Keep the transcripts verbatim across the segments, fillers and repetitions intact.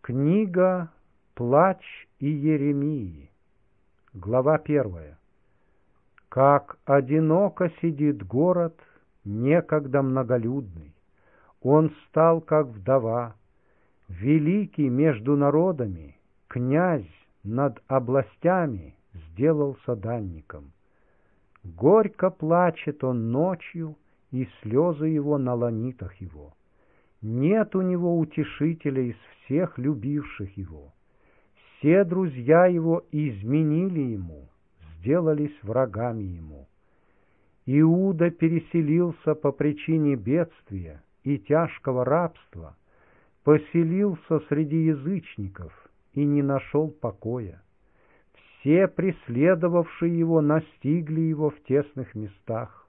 Книга «Плач Иеремии», глава первая. Как одиноко сидит город, некогда многолюдный, он стал, как вдова, великий между народами, князь над областями сделался данником. Горько плачет он ночью, и слезы его на ланитах его. Нет у него утешителя из всех любивших его. Все друзья его изменили ему, сделались врагами ему. Иуда переселился по причине бедствия и тяжкого рабства, поселился среди язычников и не нашел покоя. Все преследовавшие его настигли его в тесных местах.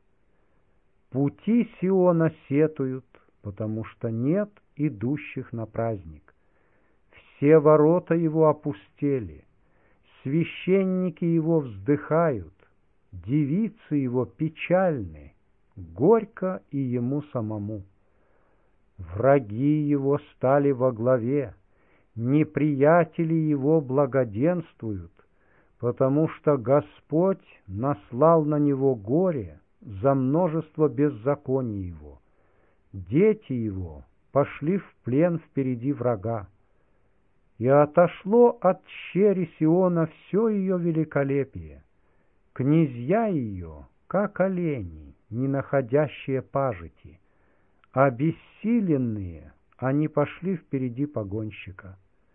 Пути Сиона сетуют, потому что нет идущих на праздник. Все ворота его опустели, священники его вздыхают, девицы его печальны, горько и ему самому. Враги его стали во главе, неприятели его благоденствуют, потому что Господь наслал на него горе за множество беззаконий его. Дети его пошли в плен впереди врага, и отошло от щери Сиона все ее великолепие. Князья ее, как олени, не находящие пажити, обессиленные, они пошли впереди погонщика.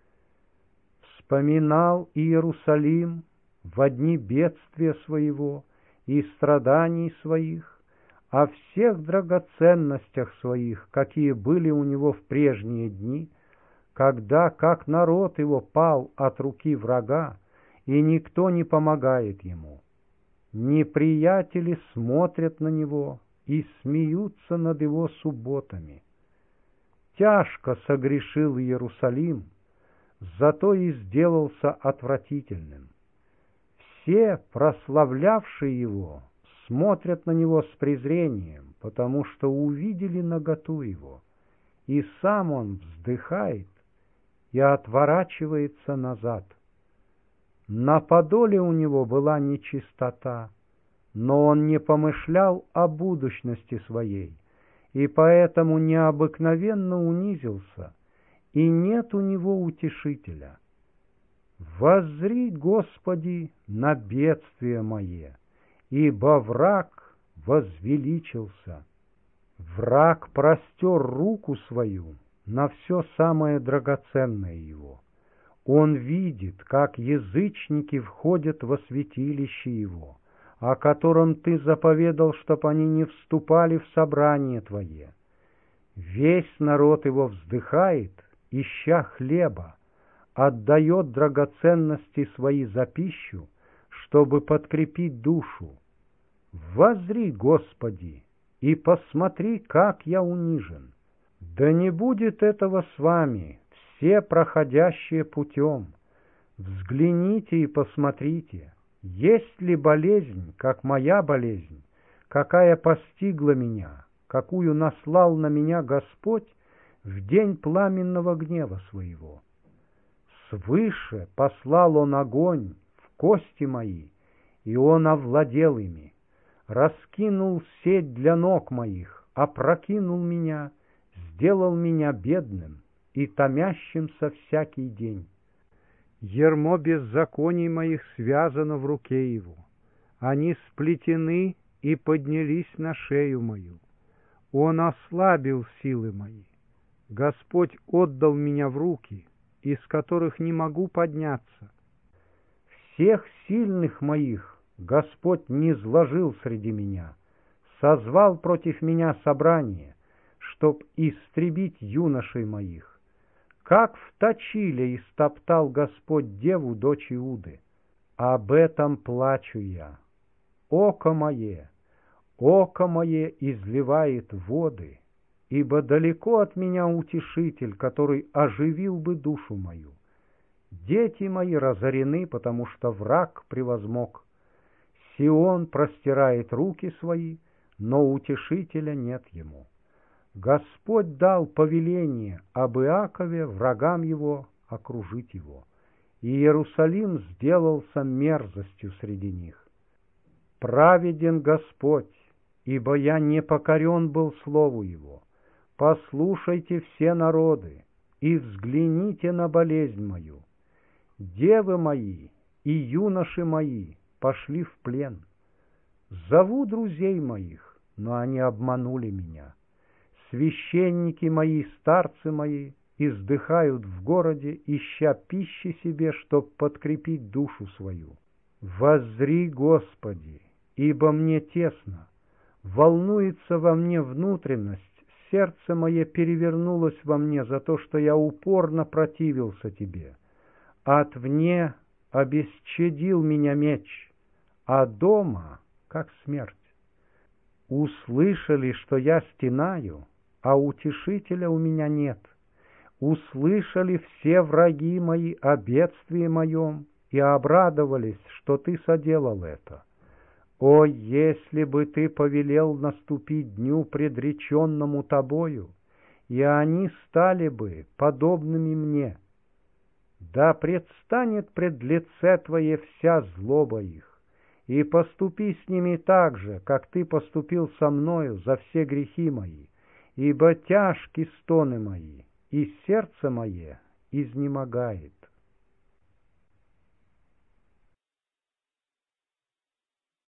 Вспоминал Иерусалим во дни бедствия своего и страданий своих, о всех драгоценностях своих, какие были у него в прежние дни, когда, как народ его пал от руки врага, и никто не помогает ему. Неприятели смотрят на него и смеются над его субботами. Тяжко согрешил Иерусалим, зато и сделался отвратительным. Все, прославлявшие его, смотрят на него с презрением, потому что увидели наготу его, и сам он вздыхает и отворачивается назад. На подоле у него была нечистота, но он не помышлял о будущности своей, и поэтому необыкновенно унизился, и нет у него утешителя. Воззри, Господи, на бедствие мое, ибо враг возвеличился. Враг простер руку свою на все самое драгоценное его. Он видит, как язычники входят во святилище его, о котором ты заповедал, чтоб они не вступали в собрание твое. Весь народ его вздыхает, ища хлеба, отдает драгоценности свои за пищу, чтобы подкрепить душу. Воззри, Господи, и посмотри, как я унижен. Да не будет этого с вами, все проходящие путем. Взгляните и посмотрите, есть ли болезнь, как моя болезнь, какая постигла меня, какую наслал на меня Господь в день пламенного гнева своего. Свыше послал он огонь в кости мои, и он овладел ими, раскинул сеть для ног моих, опрокинул меня, сделал меня бедным и томящимся всякий день. Ярмо беззаконий моих связано в руке его, они сплетены и поднялись на шею мою. Он ослабил силы мои, Господь отдал меня в руки, из которых не могу подняться. Всех сильных моих Господь низложил среди меня, созвал против меня собрание, чтоб истребить юношей моих. Как в точиле истоптал Господь деву, дочь Иуды. Об этом плачу я. Око мое, око мое изливает воды, ибо далеко от меня утешитель, который оживил бы душу мою. Дети мои разорены, потому что враг превозмог. Сион простирает руки свои, но утешителя нет ему. Господь дал повеление об Иакове врагам его, окружить его, и Иерусалим сделался мерзостью среди них. Праведен Господь, ибо я не покорен был слову Его. Послушайте все народы и взгляните на болезнь мою. Девы мои и юноши мои пошли в плен. Зову друзей моих, но они обманули меня. Священники мои, старцы мои, издыхают в городе, ища пищи себе, чтоб подкрепить душу свою. Воззри, Господи, ибо мне тесно, волнуется во мне внутренность, сердце мое перевернулось во мне за то, что я упорно противился Тебе. Отвне обесчадил меня меч, а дома, как смерть. Услышали, что я стенаю, а утешителя у меня нет. Услышали все враги мои о бедствии моем и обрадовались, что Ты соделал это. О, если бы Ты повелел наступить дню, предреченному Тобою, и они стали бы подобными мне! Да предстанет пред лице Твое вся злоба их, и поступи с ними так же, как Ты поступил со мною за все грехи мои, ибо тяжки стоны мои, и сердце мое изнемогает.